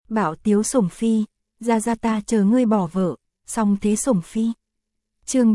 Bảo tiếu sủng phi, ra ta chờ ngươi bỏ vợ, xong thế sủng phi. Chương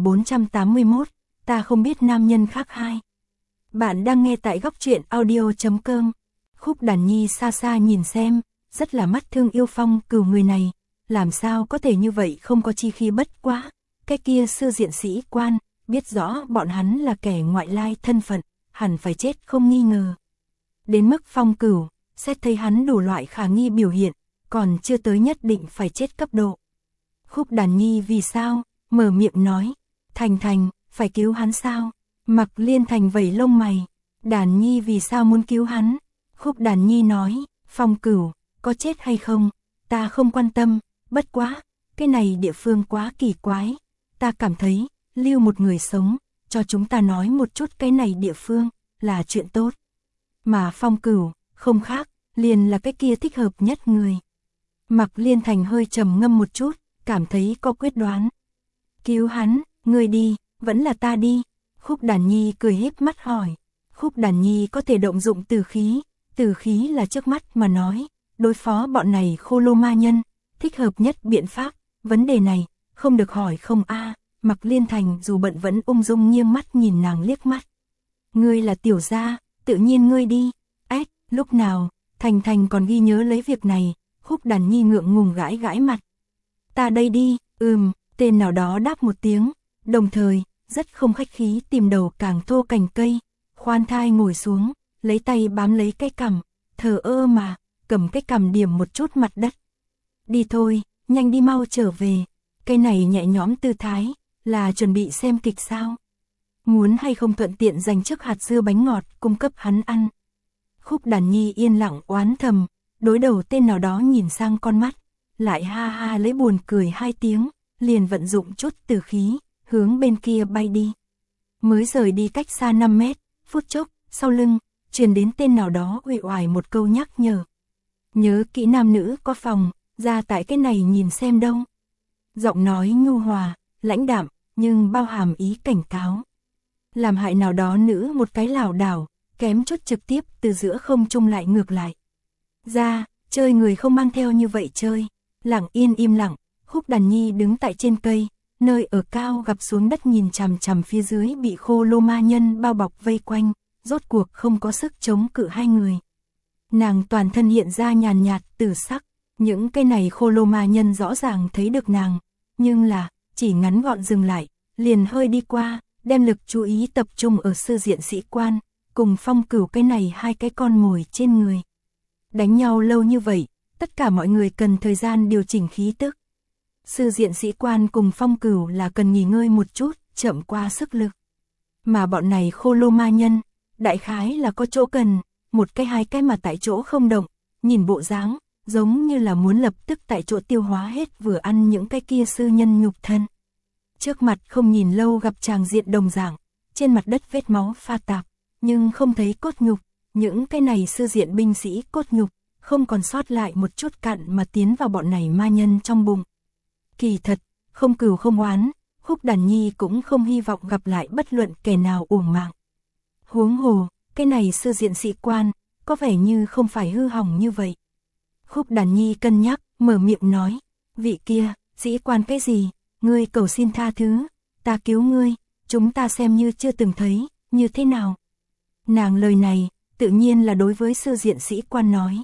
3481, ta không biết nam nhân khác hai. Bạn đang nghe tại góc truyện audio.com. Khúc Đàn Nhi xa xa nhìn xem, rất là mắt thương yêu Phong Cửu người này, làm sao có thể như vậy không có chi khí bất quá. Cái kia sư diện sĩ quan, biết rõ bọn hắn là kẻ ngoại lai thân phận, hẳn phải chết không nghi ngờ. Đến mức Phong Cửu, xét thấy hắn đủ loại khả nghi biểu hiện, còn chưa tới nhất định phải chết cấp độ. Khúc Đàn Nhi vì sao, mở miệng nói, Thành, phải cứu hắn sao? Mặc Liên Thành vẩy lông mày, Đàn Nhi vì sao muốn cứu hắn? Khúc Đàn Nhi nói, Phong Cửu, có chết hay không, ta không quan tâm, bất quá, cái này địa phương quá kỳ quái, ta cảm thấy, lưu một người sống, cho chúng ta nói một chút cái này địa phương, là chuyện tốt. Mà Phong Cửu, không khác, liền là cái kia thích hợp nhất người. Mặc Liên Thành hơi trầm ngâm một chút, cảm thấy có quyết đoán. Cứu hắn, người đi, vẫn là ta đi. Khúc Đàn Nhi cười híp mắt hỏi. Khúc Đàn Nhi có thể động dụng từ khí là trước mắt mà nói, đối phó bọn này khô lô ma nhân, thích hợp nhất biện pháp, vấn đề này, không được hỏi không a. Mặc Liên Thành dù bận vẫn ung dung nghiêng mắt nhìn nàng liếc mắt. Ngươi là tiểu gia, tự nhiên ngươi đi. Lúc nào, Thành còn ghi nhớ lấy việc này, Khúc Đàn Nhi ngượng ngùng gãi mặt. Ta đây đi, tên nào đó đáp một tiếng, đồng thời, rất không khách khí tìm đầu càng thô cành cây, khoan thai ngồi xuống, lấy tay bám lấy cái cằm, thờ ơ mà, cầm cái cằm điểm một chút mặt đất. Đi thôi, nhanh đi mau trở về, cái này nhẹ nhõm tư thái, là chuẩn bị xem kịch sao? Muốn hay không thuận tiện dành trước hạt dưa bánh ngọt cung cấp hắn ăn? Khúc Đàn Nhi yên lặng oán thầm, đối đầu tên nào đó nhìn sang con mắt, lại ha ha lấy buồn cười hai tiếng, liền vận dụng chút từ khí, hướng bên kia bay đi. Mới rời đi cách xa 5 mét, phút chốc, sau lưng, truyền đến tên nào đó uể oải một câu nhắc nhở. Nhớ kỹ nam nữ có phòng, ra tại cái này nhìn xem đâu. Giọng nói nhu hòa, lãnh đạm, nhưng bao hàm ý cảnh cáo. Làm hại nào đó nữ một cái lảo đảo, kém chút trực tiếp từ giữa không trung lại ngược lại. Ra, chơi người không mang theo như vậy chơi. Lặng yên im lặng, Khúc Đàn Nhi đứng tại trên cây, nơi ở cao gặp xuống đất nhìn chằm chằm phía dưới bị khô lô ma nhân bao bọc vây quanh, rốt cuộc không có sức chống cự hai người. Nàng toàn thân hiện ra nhàn nhạt tử sắc, những cây này khô lô ma nhân rõ ràng thấy được nàng, nhưng là, chỉ ngắn gọn dừng lại, liền hơi đi qua, đem lực chú ý tập trung ở sư diện sĩ quan, cùng Phong Cửu cái này hai cái con mồi trên người. Đánh nhau lâu như vậy, tất cả mọi người cần thời gian điều chỉnh khí tức. Sư diện sĩ quan cùng Phong Cửu là cần nghỉ ngơi một chút, chậm qua sức lực. Mà bọn này khô lô ma nhân, đại khái là có chỗ cần, một cái hai cái mà tại chỗ không động, nhìn bộ dáng, giống như là muốn lập tức tại chỗ tiêu hóa hết vừa ăn những cái kia sư nhân nhục thân. Trước mặt không nhìn lâu gặp tràng diện đồng dạng, trên mặt đất vết máu pha tạp, nhưng không thấy cốt nhục, những cái này sư diện binh sĩ cốt nhục, không còn sót lại một chút cặn mà tiến vào bọn này ma nhân trong bụng. Kỳ thật, không cừu không oán, Khúc Đàn Nhi cũng không hy vọng gặp lại bất luận kẻ nào uổng mạng. Huống hồ, cái này sư diện sĩ quan, có vẻ như không phải hư hỏng như vậy. Khúc Đàn Nhi cân nhắc, mở miệng nói, vị kia, sĩ quan cái gì, ngươi cầu xin tha thứ, ta cứu ngươi, chúng ta xem như chưa từng thấy, như thế nào? Nàng lời này, tự nhiên là đối với sư diện sĩ quan nói.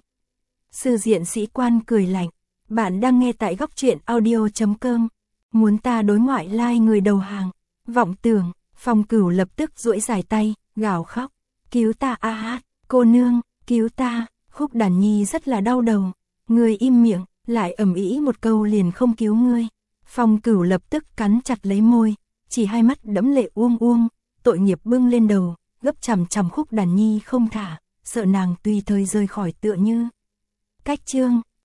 Sư diện sĩ quan cười lạnh, bạn đang nghe tại góc truyện audio.com, muốn ta đối ngoại lai người đầu hàng, vọng tưởng, Phong Cửu lập tức duỗi dài tay, gào khóc, cứu ta a hát, cô nương, cứu ta. Khúc Đàn Nhi rất là đau đầu, người im miệng, lại ầm ĩ một câu liền không cứu ngươi. Phong Cửu lập tức cắn chặt lấy môi, chỉ hai mắt đẫm lệ uông, tội nghiệp bưng lên đầu, gấp chằm chằm Khúc Đàn Nhi không thả, sợ nàng tùy thời rời khỏi tựa như. Cách chương